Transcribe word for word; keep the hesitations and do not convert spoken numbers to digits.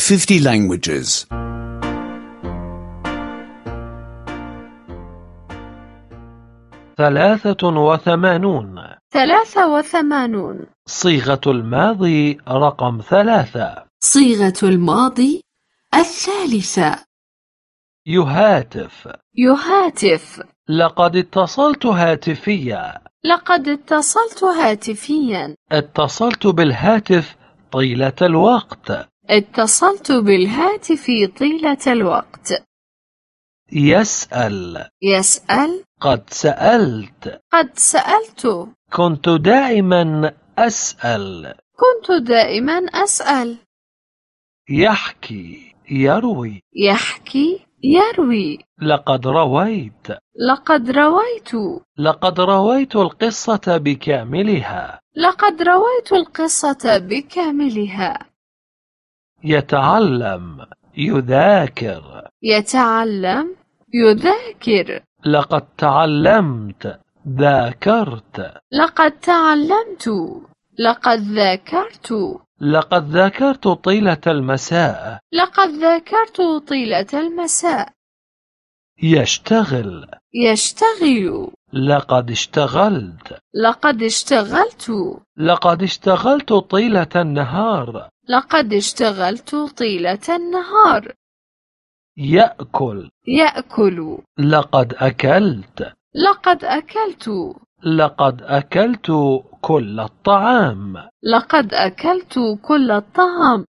fifty languages. ثلاثة وثمانون. ثلاثة وثمانون. صيغة الماضي رقم ثلاثة. صيغة الماضي الثالثة. يهاتف. يهاتف. لقد اتصلت هاتفيا. لقد اتصلت هاتفيا. اتصلت بالهاتف طيلة الوقت. اتصلت بالهاتف طيلة الوقت. يسأل. يسأل. قد سألت. قد سألت. كنت دائما أسأل. كنت دائما أسأل. يحكي. يروي. يحكي. يروي. لقد رويت. لقد رويت. لقد رويت القصة بكاملها. لقد رويت القصة بكاملها. يتعلم. يذاكر. يتعلم. يذاكر. لقد تعلمت. ذاكرت. لقد تعلمت. لقد ذاكرت. لقد ذاكرت طيلة المساء. لقد ذاكرت طيلة المساء. يشتغل. يشتغل. لقد اشتغلت. لقد اشتغلت. لقد اشتغلت طيلة النهار. لقد اشتغلت طيلة النهار. يأكل. يأكل. لقد أكلت. لقد أكلت. لقد أكلت كل الطعام. لقد أكلت كل الطعام.